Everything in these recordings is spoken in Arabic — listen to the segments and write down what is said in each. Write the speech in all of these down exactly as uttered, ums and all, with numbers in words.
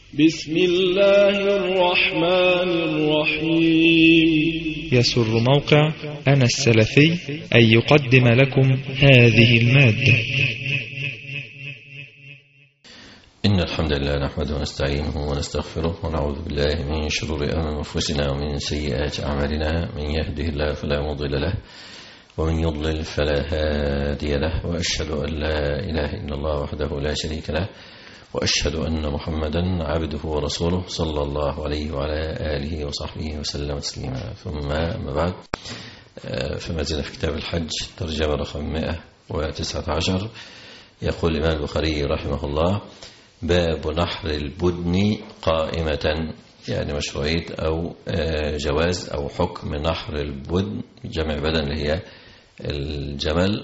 بسم الله الرحمن الرحيم. يسر موقع أنا السلفي أن يقدم لكم هذه المادة. إن الحمد لله نحمده ونستعينه ونستغفره ونعوذ بالله من شرور أنفسنا ومن سيئات أعمالنا، من يهده الله فلا مضل له ومن يضلل فلا هادي له، وأشهد أن لا إله إلا الله وحده لا شريك له، وأشهد أن محمدا عبده ورسوله صلى الله عليه وعلى آله وصحبه وسلم تسليما. ثم أما بعد، فما زلنا في كتاب الحج ترجمة رقم مئة وتسعة عشر. يقول الإمام البخاري رحمه الله: باب نحر البدن قائمة، يعني مشروعية أو جواز أو حكم نحر البدن، جمع بدن اللي هي الجمل،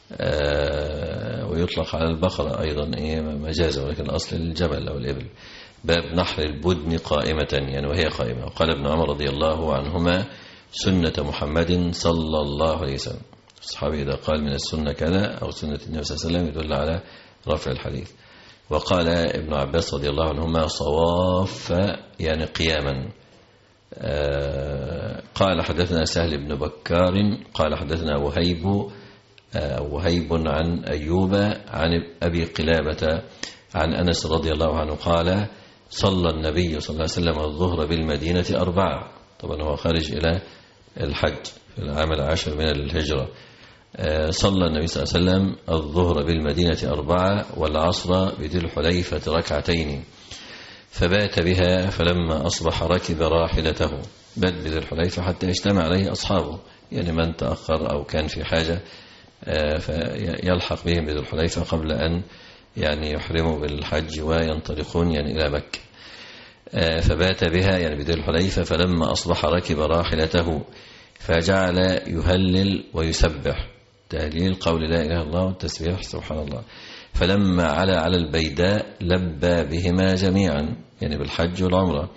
ويطلق على البقرة أيضا إيه مجازا، ولكن الأصل الجمل أو الإبل. باب نحر البدن قائمة، يعني وهي قائمة. وقال ابن عمر رضي الله عنهما: سنة محمد صلى الله عليه وسلم. الصحابي إذا قال من السنة كذا أو سنة النبي صلى الله عليه وسلم يدل على رفع الحديث. وقال ابن عباس رضي الله عنهما: صواف، يعني قياما. قال حدثنا سهل بن بكار قال حدثنا وهيب وهيب عن أيوب عن أبي قلابة عن أنس رضي الله عنه قال: صلى النبي صلى الله عليه وسلم الظهر بالمدينة أربعة. طبعا هو خارج إلى الحج في العام العاشر من الهجرة. صلى النبي صلى الله عليه وسلم الظهر بالمدينة أربعة والعصر بذي الحليفة ركعتين، فبات بها، فلما أصبح ركب راحلته. بات بذي الحليفة حتى يجتمع عليه أصحابه، يعني من تأخر أو كان في حاجة فيلحق بهم بذي الحليفة قبل أن يعني يحرموا بالحج وينطلقون يعني إلى مكة. فبات بها يعني بذي الحليفة، فلما أصبح ركب راحلته فجعل يهلل ويسبح، تهليل قول لا إله إلا الله والتسبيح سبحان الله. فلما علا على البيداء لبى بهما جميعا، يعني بالحج والعمرة.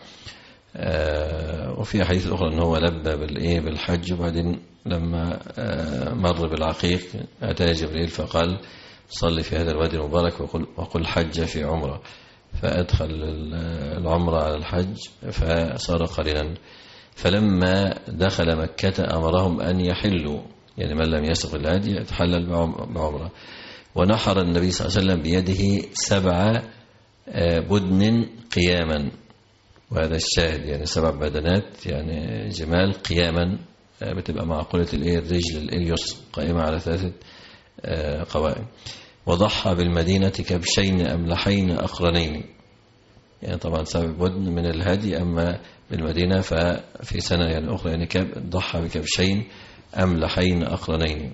وفي حديث الأخرى أنه لبى بالإيه بالحج، وبعدين لما مر بالعقيق أتى جبريل فقال: صل في هذا الوادي المبارك وقل, وقل حج في عمرة، فأدخل العمرة على الحج فصار قرينا. فلما دخل مكة أمرهم أن يحلوا، يعني من لم يسق الهدي يتحلل بعمرة. ونحر النبي صلى الله عليه وسلم بيده سبع بدن قياما، وهذا الشاهد، يعني سبع بدنات يعني جمال قياما، بتبقى معقولة الرجل اليسرى قائمة على ثلاثة قوائم. وضحى بالمدينة كبشين أملحين أقرنين، يعني طبعا سبع بدن من الهدي، أما بالمدينة ففي سنة يعني أخرى يعني ضحى بكبشين أملحين أقرنين.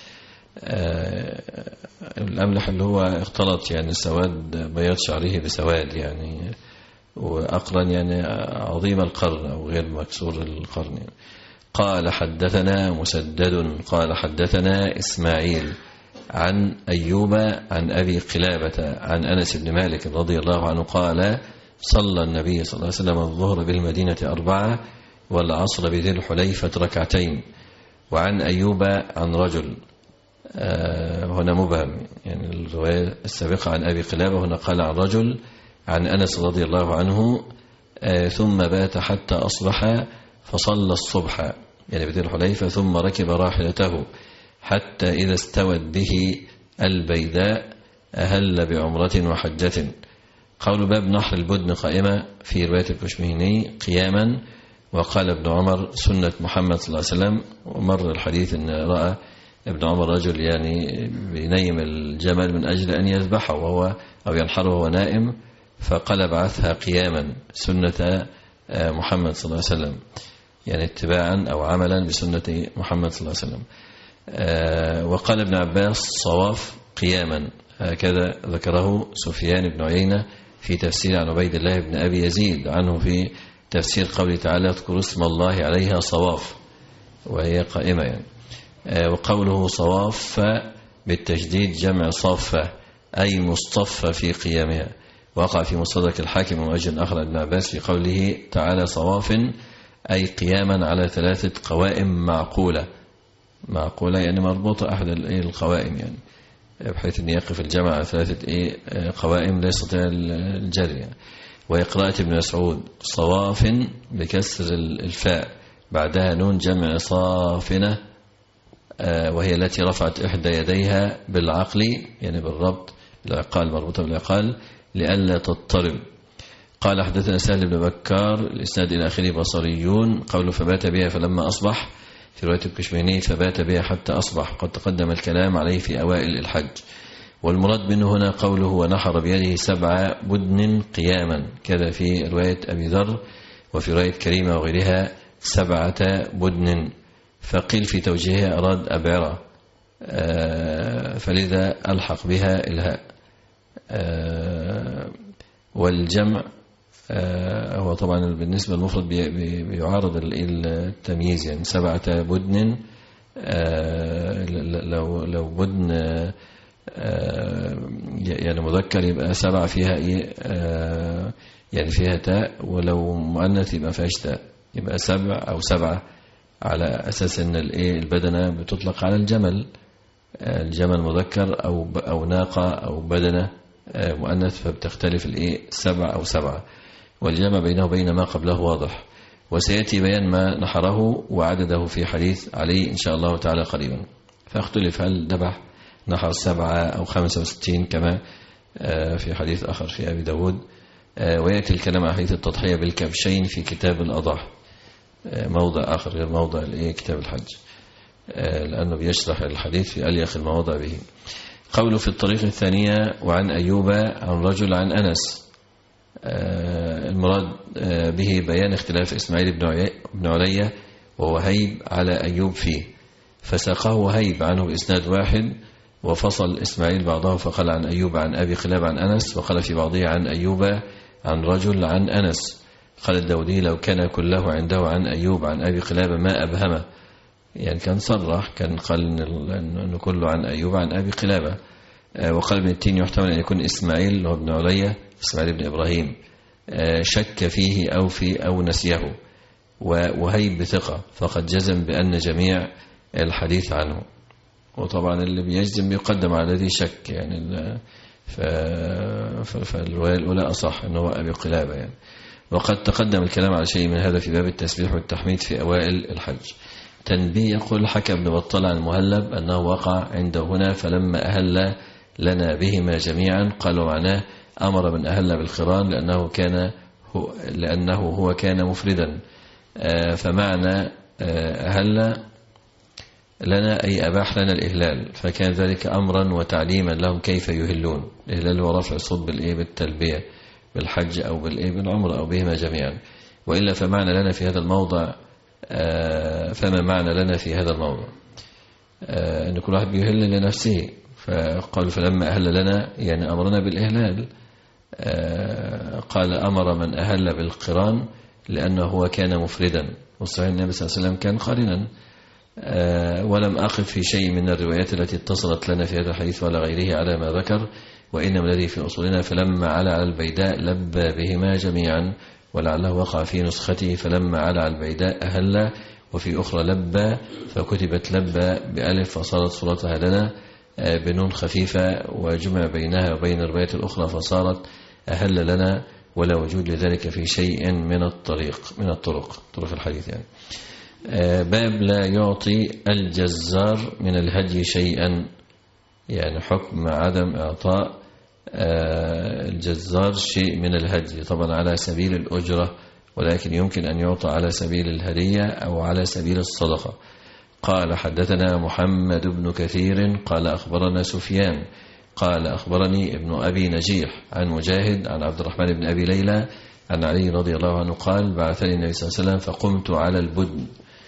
الأملح اللي هو اختلط يعني سواد بياض شعره بسواد، يعني وأقرن يعني عظيم القرن أو غير مكسور القرن. قال حدثنا مسدد قال حدثنا إسماعيل عن أيوب عن أبي قلابة عن أنس بن مالك رضي الله عنه قال: صلى النبي صلى الله عليه وسلم الظهر بالمدينة أربعة والعصر بذي الحليفة ركعتين. وعن أيوب عن رجل، آه هنا مبهم، يعني الرواية السابقة عن أبي قلابة، هنا قال عن رجل عن أنس رضي الله عنه: آه ثم بات حتى أصبح فصلى الصبح، يعني بذي الحليفة، ثم ركب راحلته حتى إذا استوت به البيداء أهل بعمرة وحجة. قول باب نحر البدن قائمة في رواية الكشمهني قياما. وقال ابن عمر: سنة محمد صلى الله عليه وسلم. ومر الحديث أن رأى ابن عمر رجل يعني بينيم الجمل من أجل أن يذبحه وهو أو ينحره وهو نائم، فقال: بعثها قياما، سنة محمد صلى الله عليه وسلم، يعني اتباعا أو عملا بسنة محمد صلى الله عليه وسلم. وقال ابن عباس: صواف قياما، هكذا ذكره سفيان بن عيينة في تفسير عن عبيد الله بن أبي يزيد عنه في تفسير قوله تعالى: اذكروا اسم الله عليها صواف، وهي قائمة يعني. وقوله صواف بالتجديد جمع صافة، أي مصطفى في قيامها. وقع في مستدرك الحاكم وأجل آخر ابن عباس في قوله تعالى: صواف، أي قياما على ثلاثة قوائم معقولة. معقولة يعني مربوطة أحد القوائم، يعني بحيث أن يقف الجمع على ثلاثة قوائم لا يستطيع الجري. وهي قراءة ابن مسعود صواف بكسر الفاء بعدها نون جمع صافنة، وهي التي رفعت إحدى يديها بالعقل يعني بالربط العقال مربوطة بالعقال لئلا تضطرب. قال حدثنا سهل بن بكار الإسناد إلى آخره بصريون. قوله فبات بها فلما أصبح في رواية الكشميني فبات بها حتى أصبح، قد تقدم الكلام عليه في أوائل الحج. والمراد منه هنا قوله ونحر بيده سبع بدن قياما، كذا في رواية أبي ذر وفي رواية كريمة وغيرها سبعة بدن، فقيل في توجيهها أراد أبعرة فلذا ألحق بها الهاء. والجمع هو طبعا بالنسبة للمفرد بيعارض التمييز، يعني سبعة بدن لو لو بدن يعني مذكر يبقى سبعة فيها ايه يعني فيها تاء، ولو مؤنث يبقى فيهاش تاء، يبقى سبع او سبعة على اساس ان الايه البدنه بتطلق على الجمل، الجمل مذكر او او ناقه او بدنه مؤنث فبتختلف الايه سبع او سبعه، والجمع بينه وبين ما قبله واضح، وسياتي بيان ما نحره وعدده في حديث علي ان شاء الله تعالى قريبا. فاختلف هل ذبح نحر سبعة أو خمسة وستين كما في حديث آخر في أبي داود. ويأتي الكلام عن حديث التضحية بالكبشين في كتاب الأضاحي، موضع آخر غير موضع كتاب الحج، لأنه بيشرح الحديث في أليق المواضع به. قوله في الطريق الثانية وعن أيوب عن رجل عن أنس، المراد به بيان اختلاف إسماعيل بن علية ووهيب على أيوب فيه، فساقه وهيب عنه بإسناد واحد، وفصل إسماعيل بعضه فقال عن أيوب عن أبي قلاب عن أنس، وقال في بعضه عن أيوب عن رجل عن أنس. قال الداودي لو كان كله عنده عن أيوب عن أبي قلاب ما أبهمه، يعني كان صرح، كان قال أنه كله عن أيوب عن أبي قلابة. وقال ابن التين يحتمل أن يكون إسماعيل هو ابن علية إسماعيل بن إبراهيم شك فيه أو في أو نسيه، وهيب بثقة فقد جزم بأن جميع الحديث عنه، وطبعا اللي بيجزم يقدم على الذي شك، يعني فالرواية الأولى أصح أنه أبي قلابة يعني. وقد تقدم الكلام على شيء من هذا في باب التسبيح والتحميد في أوائل الحج. تنبيه يقول حكى ابن بطال عن المهلب أنه وقع عنده هنا فلما أهل لنا بهما جميعا، قالوا معناه أمر من أهل بالقران لأنه كان هو لأنه هو كان مفردا، فمعنى أهل لنا أي أباح لنا الإهلال، فكان ذلك أمرا وتعليما لهم كيف يهلون. الإهلال هو رفع الصوت بالإيه بالتلبية بالحج أو بالإيه بالعمرة أو بهما جميعا. وإلا فمعنى لنا في هذا الموضع فما معنى لنا في هذا الموضع أن كل واحد بيهل لنفسه، فقال فلما أهل لنا يعني أمرنا بالإهلال. قال أمر من أهل بالقران لأنه هو كان مفردا، والصحيح النبي صلى الله عليه وسلم كان قارنا. ولم أقف في شيء من الروايات التي اتصلت لنا في هذا الحديث ولا غيره على ما ذكر، وإنما الذي في أصولنا فلما على على البيداء لبى بهما جميعا، ولعله وقع في نسخته فلما على على البيداء أهل، وفي أخرى لبى فكتبت لبى بألف فصارت صورتها لنا بنون خفيفة، وجمع بينها وبين الروايات الأخرى فصارت أهل لنا، ولا وجود لذلك في شيء من الطريق من الطرق طرق الحديث يعني. باب لا يعطي الجزار من الهدي شيئا، يعني حكم عدم إعطاء الجزار شيء من الهدي، طبعا على سبيل الأجرة، ولكن يمكن أن يعطى على سبيل الهدية أو على سبيل الصدقة. قال حدثنا محمد بن كثير قال أخبرنا سفيان قال أخبرني ابن أبي نجيح عن مجاهد عن عبد الرحمن بن أبي ليلى عن علي رضي الله عنه قال بعثني النبي صلى الله عليه وسلم فقمت على البدن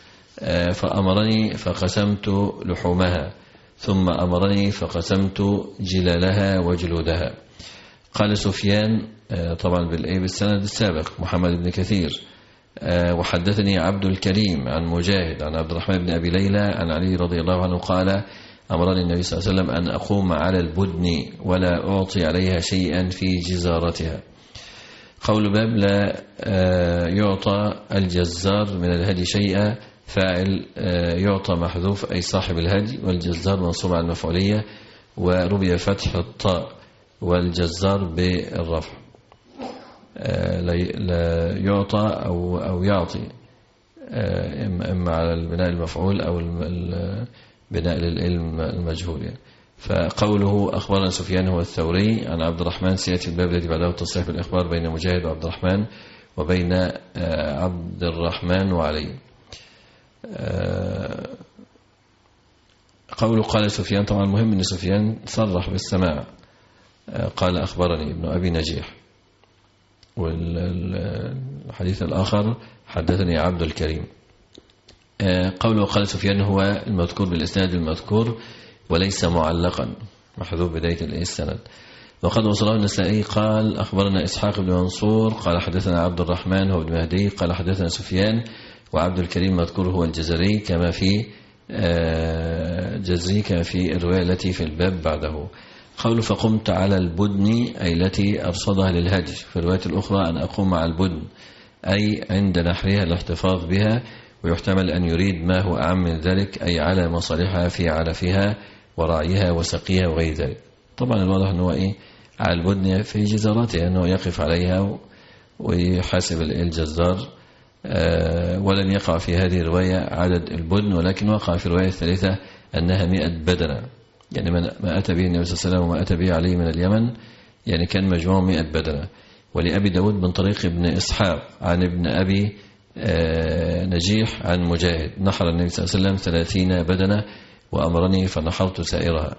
فأمرني فقسمت لحومها، ثم أمرني فقسمت جلالها وجلودها. قال سفيان طبعا بالسند السابق محمد بن كثير، وحدثني عبد الكريم عن مجاهد عن عبد الرحمن بن أبي ليلى عن علي رضي الله عنه قال أمرني النبي صلى الله عليه وسلم أن أقوم على البدن ولا أعطي عليها شيئا في جزارتها. قول باب لا يعطى الجزار من الهدي شيئا، فاعل يعطى محذوف أي صاحب الهدي، والجزار منصوب على المفعولية وربي فتح الطاء، والجزار بالرفع. لا يعطى أو أو يعطي، إما على البناء المفعول أو البناء للعلم المجهول يعني. فقوله أخبرنا سفيان هو الثوري عن عبد الرحمن، سيأتي الباب الذي بعده التصريح بالإخبار بين مجاهد وعبد الرحمن وبين عبد الرحمن وعلي. قوله قال سفيان، طبعا المهم أن سفيان صرح بالسماع، قال أخبرني ابن أبي نجيح، والحديث الآخر حدثني عبد الكريم. قوله قال سفيان هو المذكور بالإسناد المذكور وليس معلقا، محذوف بداية السند. وقد وصله النسائي قال أخبرنا إسحاق بن منصور قال حدثنا عبد الرحمن هو بن مهدي قال حدثنا سفيان، وعبد الكريم مذكور هو الجزري كما في جزري كما في الرواية التي في الباب بعده. قوله فقمت على البدن أي التي أرصدها للهدي، في الرواية الأخرى أن أقوم على البدن أي عند نحرها الاحتفاظ بها، ويحتمل أن يريد ما هو أعم من ذلك أي على مصالحها في علفها ورعيها وسقيها وغير ذلك. طبعا الواضح أنه إيه على البدن في جزاراتها، أنه يقف عليها ويحاسب الجزار. ولم يقع في هذه الرواية عدد البدن، ولكن وقع في الرواية الثالثة أنها مئة بدنة، يعني ما أتى به النبي صلى الله عليه وسلم وما أتى به عليه من اليمن، يعني كان مجموع مئة بدنة. ولأبي داود من طريق ابن إسحاق عن ابن أبي نجيح عن مجاهد نحر النبي صلى الله عليه وسلم ثلاثين بدنة وأمرني فنحرت سائرها.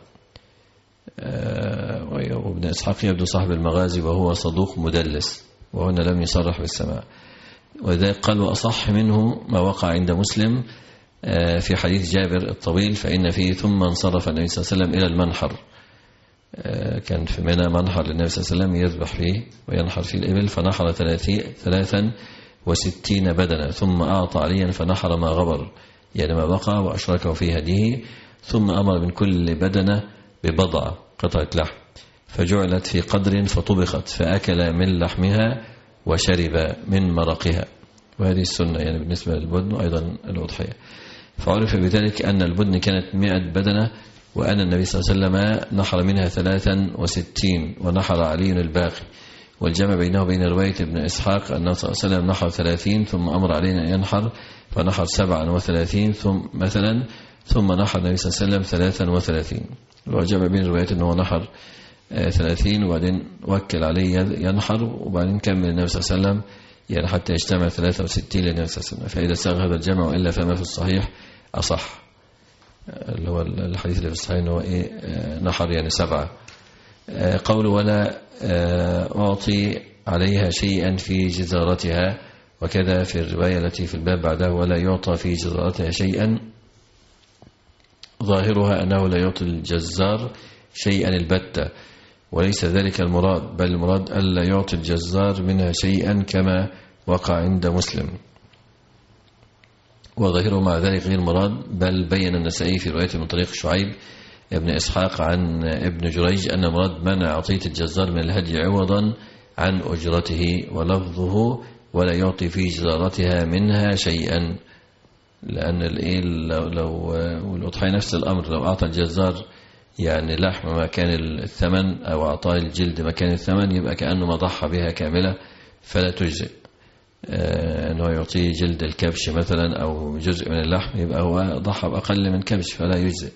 وابن إسحاق يبدو صاحب المغازي وهو صدوق مدلس، وهنا لم يصرح بالسماع. وذلك قال وأصح منه ما وقع عند مسلم في حديث جابر الطويل، فإن فيه ثم انصرف النبي صلى الله عليه وسلم إلى المنحر. كان في منى منحر للنبي صلى الله عليه وسلم يذبح فيه وينحر فيه الإبل، فنحر ثلاثا وستين بدنة، ثم أعطى عليا فنحر ما غبر، يعني ما بقى وأشركه في هديه، ثم أمر من كل بدنة ببضعة قطعة لحم، فجعلت في قدر فطبخت، فأكل من لحمها وشرب من مرقها. وهذه السنة يعني بالنسبة للبدن وأيضا الأضحية. فعرف بذلك أن البدن كانت مئة بدنة، وأن النبي صلى الله عليه وسلم نحر منها ثلاثا وستين ونحر علي الباقي. والجمع بينه وبين رواية ابن إسحاق أنه صلى الله عليه وسلم نحر ثلاثين ثم أمر علينا أن ينحر، فنحر سبعا وثلاثين ثم مثلا ثم نحر النبي صلى الله عليه وسلم ثلاثا وثلاثين. والجمع بين رواية أنه نحر ثلاثين وبعدين وكل عليه ينحر، وبعدين كمل النبي صلى الله عليه وسلم يعني حتى يجتمع ثلاثة وستين للنبي صلى الله عليه وسلم. فإذا ساغ هذا الجمع وإلا فما في الصحيح أصح، اللي هو الحديث اللي في الصحيح أنه إيه نحر يعني سبعة. قول ولا أعطي عليها شيئا في جزارتها، وكذا في الرواية التي في الباب بعدها ولا يعطى في جزارتها شيئا، ظاهرها أنه لا يعطي الجزار شيئا البتة، وليس ذلك المراد، بل المراد ألا يعطي الجزار منها شيئا كما وقع عند مسلم. وظاهره مع ذلك غير مراد، بل بين النسائي في رواية من طريق شعيب ابن إسحاق عن ابن جريج أن مراد منع عطية الجزار من الهدي عوضا عن أجرته، ولفظه ولا يعطي في جزارتها منها شيئا، لأن لو, لو الأضحية نفس الأمر، لو أعطى الجزار يعني لحم مكان الثمن أو أعطاه الجلد مكان الثمن، يبقى كأنه ما ضحى بها كاملة فلا تجزئ. أنه يعطيه جلد الكبش مثلا أو جزء من اللحم، يبقى هو ضحى بأقل من كبش فلا يجزئ.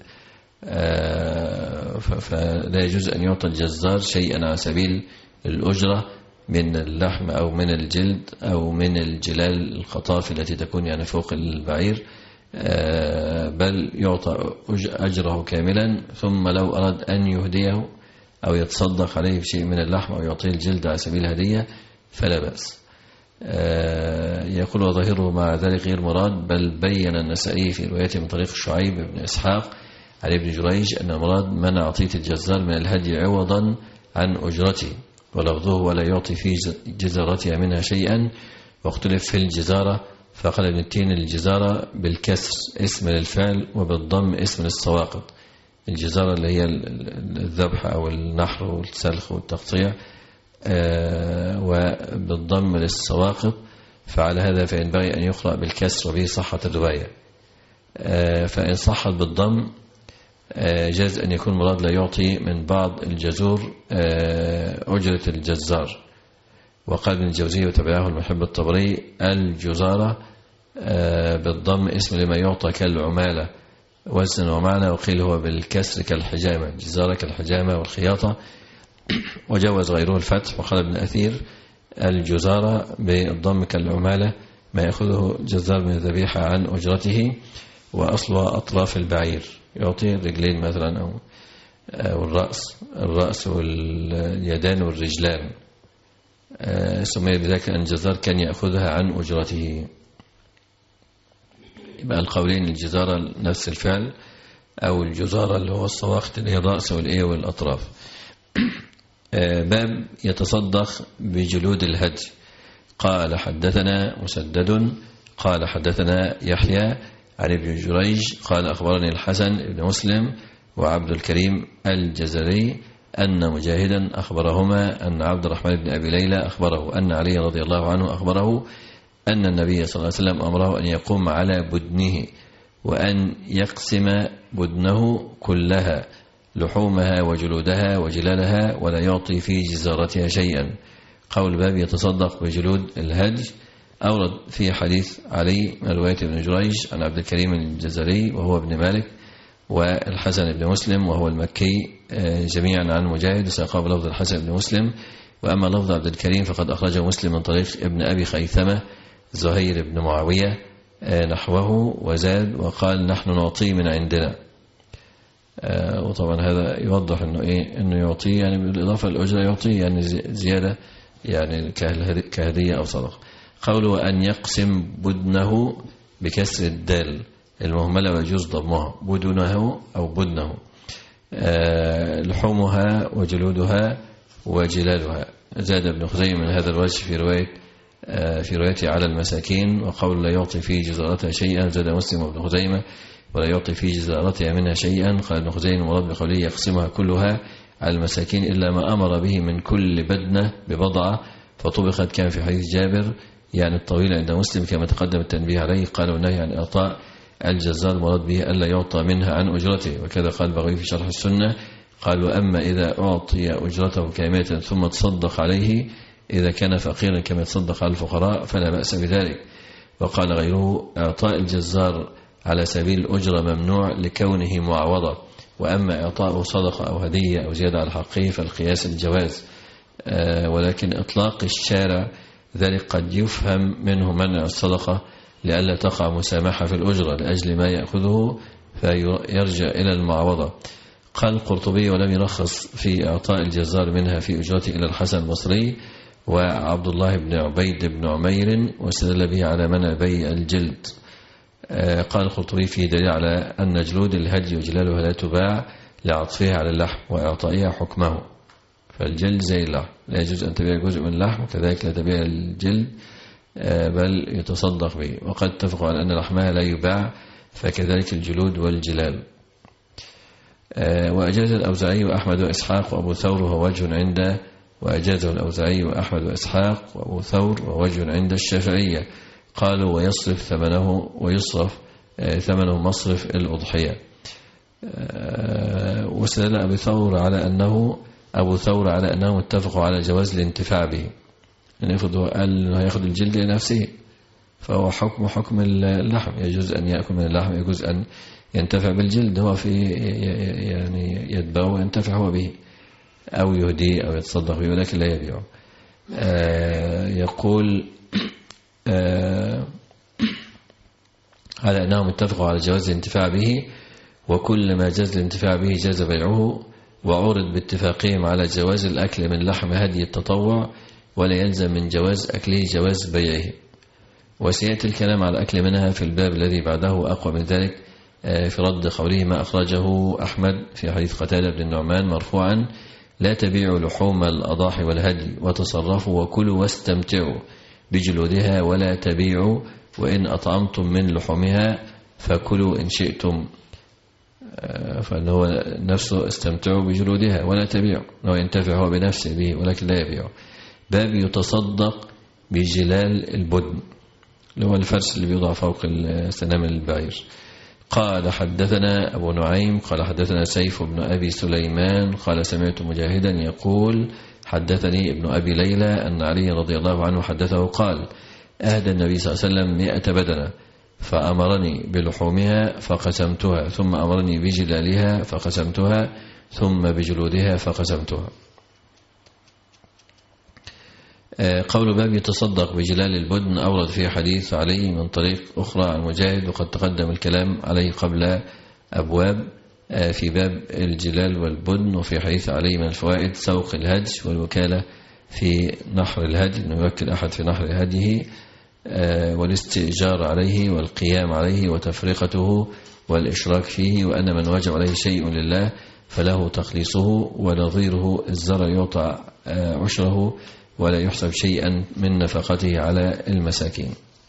فلا يجوز أن يعطى الجزار شيئا على سبيل الأجرة من اللحم أو من الجلد أو من الجلال الخطاف التي تكون يعني فوق البعير، بل يعطى أجره كاملا، ثم لو أراد أن يهديه أو يتصدق عليه بشيء من اللحم أو يعطيه الجلد على سبيل الهدية فلا بأس. يقول وظاهره مع ذلك غير مراد، بل بين النسائي في روايته من طريق شعيب بن إسحاق عن ابن جريج أن مراد منع عطية الجزار من الهدي عوضا عن أجرته، ولفظه ولا يعطي في جزارتها منها شيئا. واختلف في الجزارة، فقال ابن التين الجزارة بالكسر اسم للفعل وبالضم اسم للسواقط. الجزارة اللي هي الذبح أو النحر والسلخ والتقطيع، وبالضم للسواقط. فعلى هذا فينبغي أن يقرأ بالكسر، وبه صحة الرواية. فإن صحت بالضم جاز أن يكون مراد لا يعطي من بعض الجزور أجرة الجزار، وقال ابن الجوزي وتبعه المحب الطبري الجزارة بالضم اسم لما يعطى كالعمالة وزن ومعنى، وقيل هو بالكسر كالحجامة، جزارة كالحجامة والخياطة، وجوز غيره الفتح. وقال ابن أثير الجزارة بالضم كالعمالة ما يأخذه جزار من الذبيحة عن أجرته، وأصلها أطراف البعير، يعطي الرجلين مثلا أو الرأس الرأس واليدان والرجلان، سمي بذلك أن الجزار كان يأخذها عن أجرته. يبقى القولين الجزارة نفس الفعل، أو الجزارة اللي هو الصواخت اللي هي الرأس والإيه والأطراف. باب يتصدق بجلود الهدي. قال حدثنا مسدد قال حدثنا يحيى عن ابن جريج قال أخبرني الحسن بن مسلم وعبد الكريم الجزري أن مجاهدا أخبرهما أن عبد الرحمن بن أبي ليلى أخبره أن علي رضي الله عنه أخبره أن النبي صلى الله عليه وسلم أمره أن يقوم على بدنه وأن يقسم بدنه كلها لحومها وجلودها وجلالها ولا يعطي في جزارتها شيئا. قول باب يتصدق بجلود الهدي. أورد في حديث علي من رواية ابن جريج عن عبد الكريم الجزري وهو ابن مالك والحسن بن مسلم وهو المكي جميعا عن مجاهد، وسيقاب لفظ الحسن بن مسلم. وأما لفظ عبد الكريم فقد أخرجه مسلم من طريق ابن أبي خيثمة زهير بن معاوية نحوه وزاد وقال نحن نعطيه من عندنا. وطبعا هذا يوضح انه ايه انه يعطيه يعني بالاضافه للاجره، يعطيه يعني زياده يعني كهديه او صدقه. قوله ان يقسم بدنه بكسر الدال المهمله ويجوز ضمها، بدنه او بدنه، لحومها وجلودها وجلالها. زاد ابن خزيمة من هذا الوجه في روايه في روايته على المساكين. وقول لا يعطي في جزارتها شيئا زاد مسلم وابن خزيمة ولا يعطي في جزارتها منها شيئا. قال ابن خزيمة المراد بقوله يقسمها كلها على المساكين إلا ما أمر به من كل بدنة ببضعة فطبخت، كان في حديث جابر يعني الطويل عند مسلم كما تقدم التنبيه عليه. قال والنهي عن إعطاء الجزار مراد به ألا يعطى منها عن أجرته، وكذا قال بغوي في شرح السنة. قال وأما إذا أعطي أجرته كاملة ثم تصدق عليه إذا كان فقيرا كما يتصدق على الفقراء فلا بأس بذلك. وقال غيره إعطاء الجزار على سبيل الأجرة ممنوع لكونه معوضة، وأما إعطاء صدقة أو هدية أو زيادة على حقه فالقياس الجواز. آه ولكن إطلاق الشارع ذلك قد يفهم منه منع الصدقة لئلا تقع مسامحة في الأجرة لأجل ما يأخذه فيرجع إلى المعوضة. قال القرطبي ولم يرخص في إعطاء الجزار منها في أجرته إلى الحسن البصري وعبد الله بن عبيد بن عمير، واستدل به على منع بيع الجلد. قال القرطبي في دليل على أن جلود الهدي وجلالها لا تباع لعطفها على اللحم وإعطائها حكمه، فالجلد زي اللحم لا يجوز أن تبيع جزء من اللحم، وكذلك لا تبيع الجلد بل يتصدق به. وقد اتفقوا على أن لحمها لا يباع فكذلك الجلود والجلال. وأجاز الأوزاعي وأحمد وإسحاق وأبو ثور وهو وجه عند وأجازه الأوزاعي وأحمد وإسحاق وأبو ثور ووجه عند الشافعية. قالوا ويصرف ثمنه ويصرف ثمنه مصرف الأضحية. واستدل أبو ثور على أنه أبو ثور على أنهم اتفقوا على جواز الانتفاع به، يعني يأخذ قال يأخذ الجلد لنفسه فهو حكم حكم اللحم، يجوز أن يأكل من اللحم، يجوز أن ينتفع بالجلد هو في يعني يتباع وينتفع هو به أو يهديه أو يتصدق به ولكن لا يبيعه. يقول على أنهم اتفقوا على جواز الانتفاع به، وكل ما جاز الانتفاع به جاز بيعه، وعورد باتفاقهم على جواز الأكل من لحم هدي التطوع ولا يلزم من جواز أكله جواز بيعه. وسيأتي الكلام على الأكل منها في الباب الذي بعده أقوى من ذلك في رد قوله ما أخرجه أحمد في حديث قتادة بن النعمان مرفوعا لا تبيعوا لحوم الأضاحي والهدي وتصرفوا وكلوا واستمتعوا بجلودها ولا تبيعوا، وإن أطعمتم من لحومها فكلوا إن شئتم. فأنه نفسه استمتعوا بجلودها ولا تبيعوا، أنه ينتفع هو بنفسه به ولكن لا يبيعه. باب يتصدق بجلال البدن اللي هو الفرش اللي بيوضع فوق سنام البعير. قال حدثنا أبو نعيم قال حدثنا سيف بن أبي سليمان قال سمعت مجاهدا يقول حدثني ابن أبي ليلى أن علي رضي الله عنه حدثه قال أهدى النبي صلى الله عليه وسلم مئة بدنة فأمرني بلحومها فقسمتها ثم أمرني بجلالها فقسمتها ثم بجلودها فقسمتها. قول باب يتصدق بجلال البدن أورد فيه حديث عليه من طريق أخرى عن مجاهد، وقد تقدم الكلام عليه قبل أبواب في باب الجلال والبدن. وفي حديث عليه من الفوائد سوق الهدي والوكالة في نحر الهدي، أنه يوكل أحد في نحر هديه، والاستئجار عليه والقيام عليه وتفرقته والإشراك فيه، وأن من وجب عليه شيء لله فله تخليصه، ونظيره الزرع يعطى عشره ولا يحسب شيئا من نفقته على المساكين.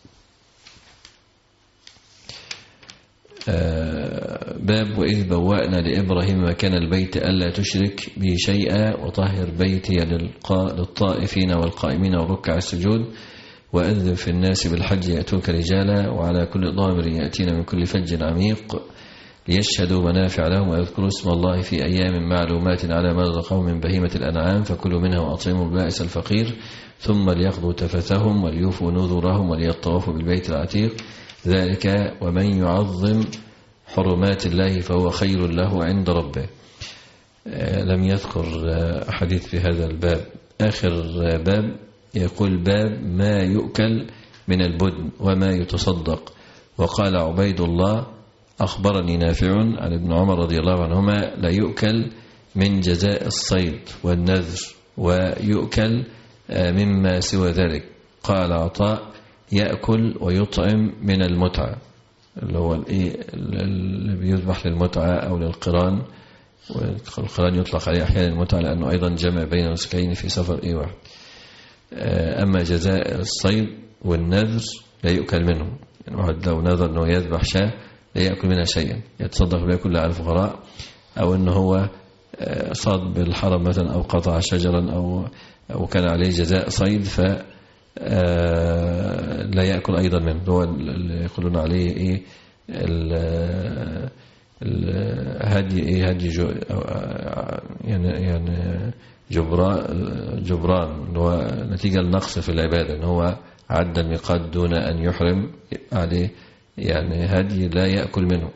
باب وإذ بوأنا لإبراهيم مكان البيت ألا تشرك بي شيئا وطهر بيتي للطائفين والقائمين والركع السجود وأذن في الناس بالحج يأتوك رجالا وعلى كل ضامر يأتين من كل فج عميق ليشهدوا منافع لهم ويذكروا اسم الله في أيام معلومات على ما رزقهم من بهيمة الأنعام فكلوا منها وأطعموا البائس الفقير ثم ليقضوا تفثهم وليوفوا نذورهم وليطوفوا بالبيت العتيق ذلك ومن يعظم حرمات الله فهو خير له عند ربه. لم يذكر حديث في هذا الباب. آخر باب يقول باب ما يؤكل من البدن وما يتصدق. وقال عبيد الله أخبرني نافع عن ابن عمر رضي الله عنهما لا يؤكل من جزاء الصيد والنذر ويؤكل مما سوى ذلك. قال عطاء يأكل ويطعم من المتعة اللي هو اللي بيذبح للمتعة أو للقران، والقران يطلق عليه أحيانا المتعة لأنه أيضا جمع بين نسكين في سفر إيه واحد. أما جزاء الصيد والنذر لا يؤكل منه، يعني واحد لو نذر أنه يذبح شاة لا يأكل منها شيئا يتصدق بها كلها على الفقراء، أو أنه هو صاد بالحرم مثلا أو قطع شجرا أو أو كان عليه جزاء صيد ف لا يأكل أيضا منه. هو اللي يقولون عليه إيه الهدي إيه هدي جو يعني يعني جبران جبران هو نتيجة النقص في العبادة، إن هو عدى الميقات دون أن يحرم عليه يعني هدي لا يأكل منه.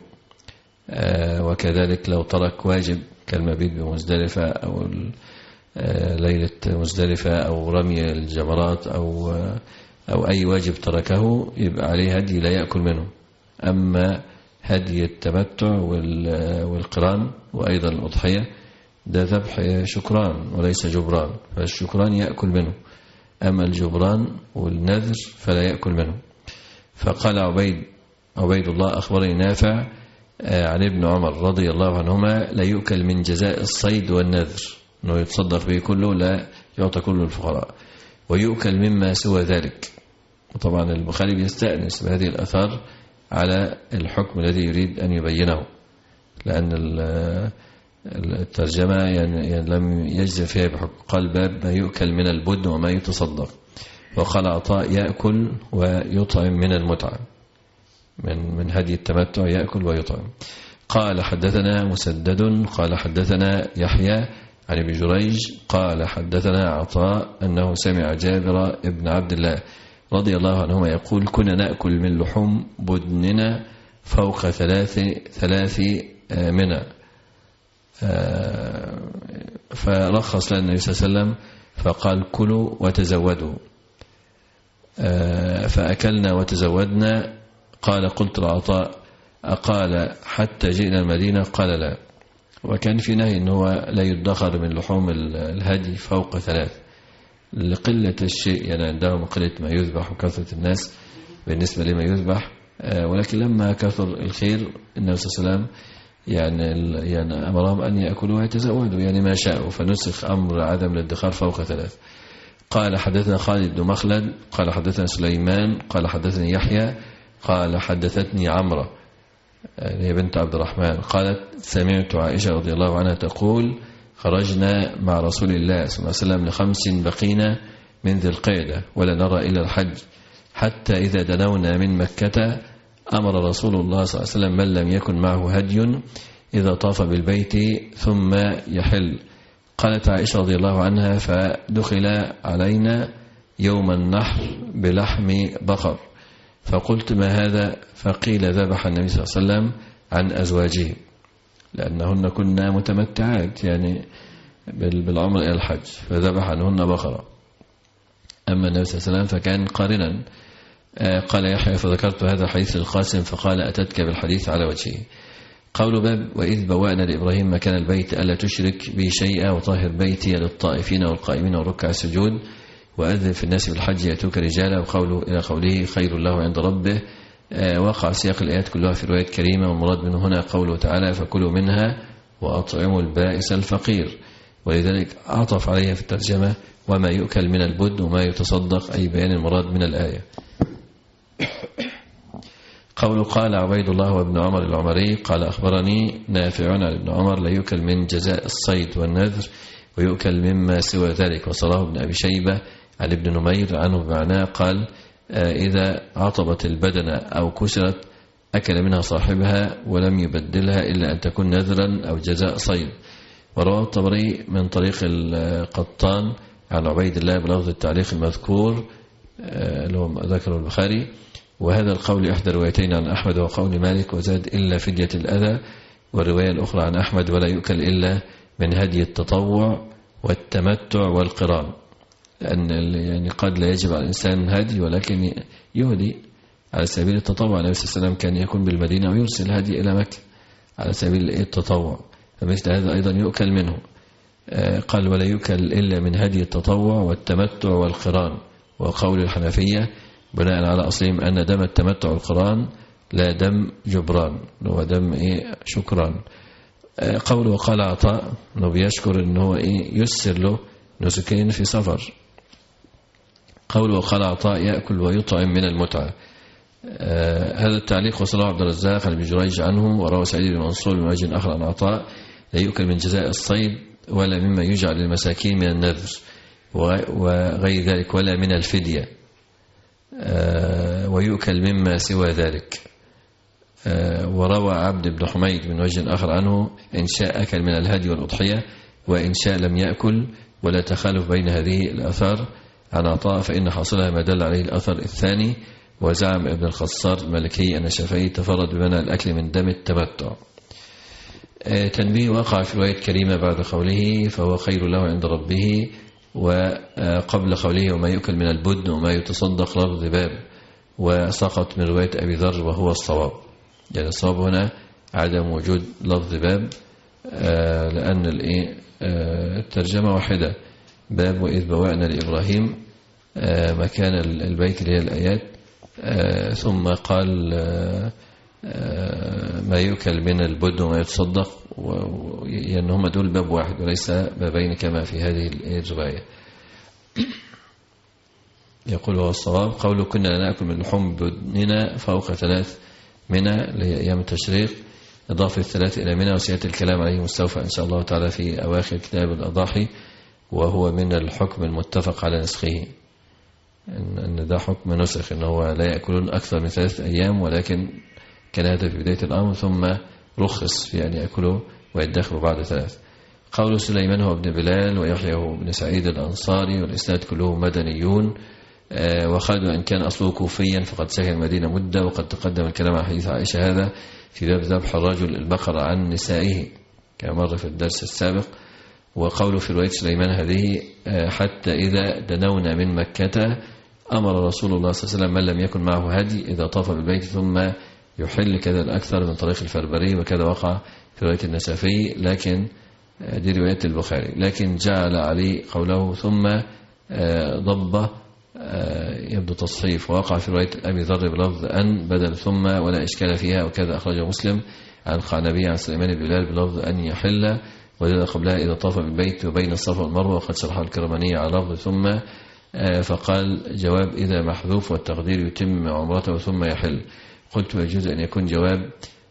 وكذلك لو ترك واجب كالمبيت بمزدلفة أو ليلة مزدلفة أو رمي الجمرات أو أو أي واجب تركه يبقى عليه هدي لا يأكل منه. أما هدي التمتع والقران وأيضا الأضحية ده ذبح شكران وليس جبران، فالشكران يأكل منه، أما الجبران والنذر فلا يأكل منه. فقال عبيد عبيد الله أخبرني نافع عن ابن عمر رضي الله عنهما لا يؤكل من جزاء الصيد والنذر، أنه يتصدق به كله لا يعطى كله الفقراء، ويؤكل مما سوى ذلك. وطبعا البخاري بيستأنس بهذه الأثار على الحكم الذي يريد أن يبينه، لأن الترجمة يعني يعني لم يجزم فيها بحكم. قال باب ما يؤكل من البدن وما يتصدق. وقال عطاء يأكل ويطعم من المتعة من من هدي التمتع يأكل ويطعم. قال حدثنا مسدد قال حدثنا يحيى عن ابن جريج قال حدثنا عطاء أنه سمع جابر ابن عبد الله رضي الله عنهما يقول كنا نأكل من لحوم بدننا فوق ثلاث ثلاث منى. فرخص لنا النبي صلى الله عليه وسلم فقال كلوا وتزودوا، فأكلنا وتزودنا. قال قلت لعطاء أقال حتى جئنا المدينة؟ قال لا. وكان في نهي أنه لا يدخر من لحوم الهدي فوق ثلاث لقلة الشيء، يعني عندهم قلة ما يذبح وكثرة الناس بالنسبة لما يذبح. ولكن لما كثر الخير النبي صلى الله عليه وسلم يعني يعني أمرهم أن يأكلوا ويتزودوا يعني ما شاءوا، فنسخ أمر عدم الادخار فوق ثلاث. قال حدثنا خالد بن مخلد قال حدثنا سليمان قال حدثني يحيى قال حدثتني عمرة هي بنت عبد الرحمن قالت سمعت عائشة رضي الله عنها تقول خرجنا مع رسول الله صلى الله عليه وسلم لخمس بقينا من ذي القعدة ولا نرى إلى الحج، حتى إذا دنونا من مكة أمر رسول الله صلى الله عليه وسلم من لم يكن معه هدي إذا طاف بالبيت ثم يحل قالت عائشة رضي الله عنها: فدخل علينا يوم النحر بلحم بقر، فقلت: ما هذا؟ فقيل: ذبح النبي صلى الله عليه وسلم عن أزواجه، لأنهن كنا متمتعات يعني بالعمر إلى الحج، فذبح عنهن بقرة. أما النبي صلى الله عليه وسلم فكان قارنا. قال يحيى: فذكرت هذا الحديث للقاسم فقال: أتتك بالحديث على وجهه. قول باب: وإذ بوأنا لإبراهيم مكان البيت ألا تشرك بي شيئا وطهر بيتي للطائفين والقائمين والركع السجود وأذن في الناس بالحج يأتوك رجالا، وقوله إلى قوله: خير له عند ربه. وقع سياق الآيات كلها في رواية كريمة، والمراد منه هنا قوله تعالى: فكلوا منها وأطعموا البائس الفقير، ولذلك عطف عليها في الترجمة: وما يؤكل من البد وما يتصدق، أي بيان المراد من الآية. قول قال عبيد الله وابن عمر العمري قال: أخبرني نافع عن ابن عمر: لا يؤكل من جزاء الصيد والنذر ويؤكل مما سوى ذلك. وصلاه ابن أبي شيبة عن ابن نمير عنه بمعناه قال: إذا عطبت البدنة أو كسرت أكل منها صاحبها ولم يبدلها إلا أن تكون نذرا أو جزاء صيد. ورواه الطبري من طريق القطان عن عبيد الله بلفظ التعليق المذكور اللي هو ذكره البخاري. وهذا القول إحدى الروايتين عن أحمد وقول مالك، وزاد إلا فدية الأذى. والرواية الأخرى عن أحمد: ولا يؤكل إلا من هدي التطوع والتمتع والقران، لأن يعني قد لا يجب على الإنسان هدي ولكن يهدي على سبيل التطوع. النبي صلى الله عليه وسلم كان يكون بالمدينة ويرسل هدي إلى مكة على سبيل التطوع، فمثل هذا أيضا يؤكل منه. قال: ولا يؤكل إلا من هدي التطوع والتمتع والقران. وقول الحنفية بناء على أصلهم أن دم التمتع والقران لا دم جبران، هو دم إيه شكران. قول وقال عطاء أنه بيشكر أنه إيه يسر له نسكين في سفر. قول وقال عطاء: يأكل ويطعم من المتعة. آه هذا التعليق وصله عبد الرزاق عن ابن جريج عنه، وروى سعيد بن منصور من وجه آخر عن عطاء: لا يؤكل من جزاء الصيد ولا مما يجعل للمساكين من النذر وغير ذلك ولا من الفدية، آه ويؤكل مما سوى ذلك. آه وروى عبد بن حميد من وجه آخر عنه: إن شاء أكل من الهدي والأضحية وإن شاء لم يأكل، ولا تخالف بين هذه الأثار عن عطاء، فإن حاصلها ما دل عليه الأثر الثاني. وزعم ابن الخصار المالكي أن الشافعي تفرد بمنع الأكل من دم التمتع. تنبيه: وقع في رواية كريمة بعد قوله: فهو خير له عند ربه، وقبل قوله: وما يؤكل من البد وما يتصدق لفظ باب، وسقط من رواية أبي ذر وهو الصواب. يعني الصواب هنا عدم وجود لفظ باب، لأن الترجمة واحدة: باب وإذ بوأنا لإبراهيم مكان البيت اللي هي الآيات، ثم قال ما يؤكل من البد وما يتصدق، يعني هم دول باب واحد وليس بابين كما في هذه الرواية. يقول هو الصواب: قوله كنا لا نأكل من لحوم بدننا فوق ثلاث منى لأيام التشريق، إضافة الثلاث إلى منى، وسيأتي الكلام عليه مستوفى إن شاء الله تعالى في أواخر كتاب الأضاحي، وهو من الحكم المتفق على نسخه، أن ده حكم نسخ أنه لا يأكلون أكثر من ثلاثة أيام، ولكن كان هذا في بداية الأمر ثم رخص في أن يأكلوا ويدخروا بعد ثلاث. قول سليمان هو ابن بلال ويحيى بن سعيد الأنصاري، والإسناد كلهم مدنيون. وخالد إن كان أصله كوفيا فقد سكن المدينة مدة، وقد تقدم الكلام عن حديث عائشة هذا في باب ذبح الرجل البقرة عن نسائه كما مر في الدرس السابق. وقوله في رواية سليمان هذه: حتى إذا دنونا من مكة أمر رسول الله صلى الله عليه وسلم من لم يكن معه هدي إذا طاف بالبيت ثم يحل كذا الأكثر من طريق الفربري، وكذا وقع في رواية النسافي، لكن دي رواية البخاري، لكن جعل عليه قوله ثم ضب يبدو تصحيف، ووقع في رواية أبي ذر بلفظ أن بدل ثم ولا إشكال فيها، وكذا أخرجه مسلم عن قعنبي عن سليمان بن بلال بلفظ أن يحل، وذلك قبلها إذا طاف بالبيت وبين الصفا والمروة، وقد شرحه الكرماني على لفظ ثم، فقال جواب إذا محذوف والتقدير يتم عمرته ثم يحل. قلت يجوز أن يكون جواب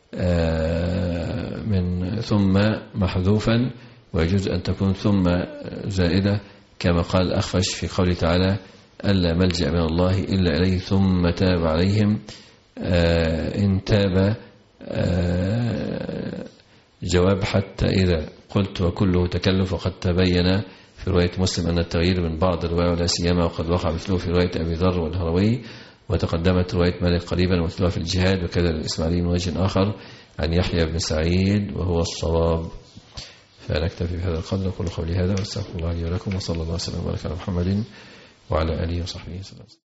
من ثم محذوفا، ويجوز أن تكون ثم زائدة كما قال أخفش في قوله تعالى: ألا ملجأ من الله إلا إليه ثم تاب عليهم. إن تاب جواب حتى إذا قلت وكله تكلف وقد تبين في رواية مسلم أن التغيير من بعض الرواية ولا سيما وقد وقع مثله في رواية أبي ذر والهروي، وتقدمت رواية مالك قريبا ومثلها في الجهاد، وكذا الإسماعيلي من وجه آخر عن يحيى بن سعيد وهو الصواب. فنكتفي بهذا القدر. أقول قولي هذا واستغفر الله لي ولكم، وصلى الله وسلم وبارك على محمد وعلى آله وصحبه وسلم.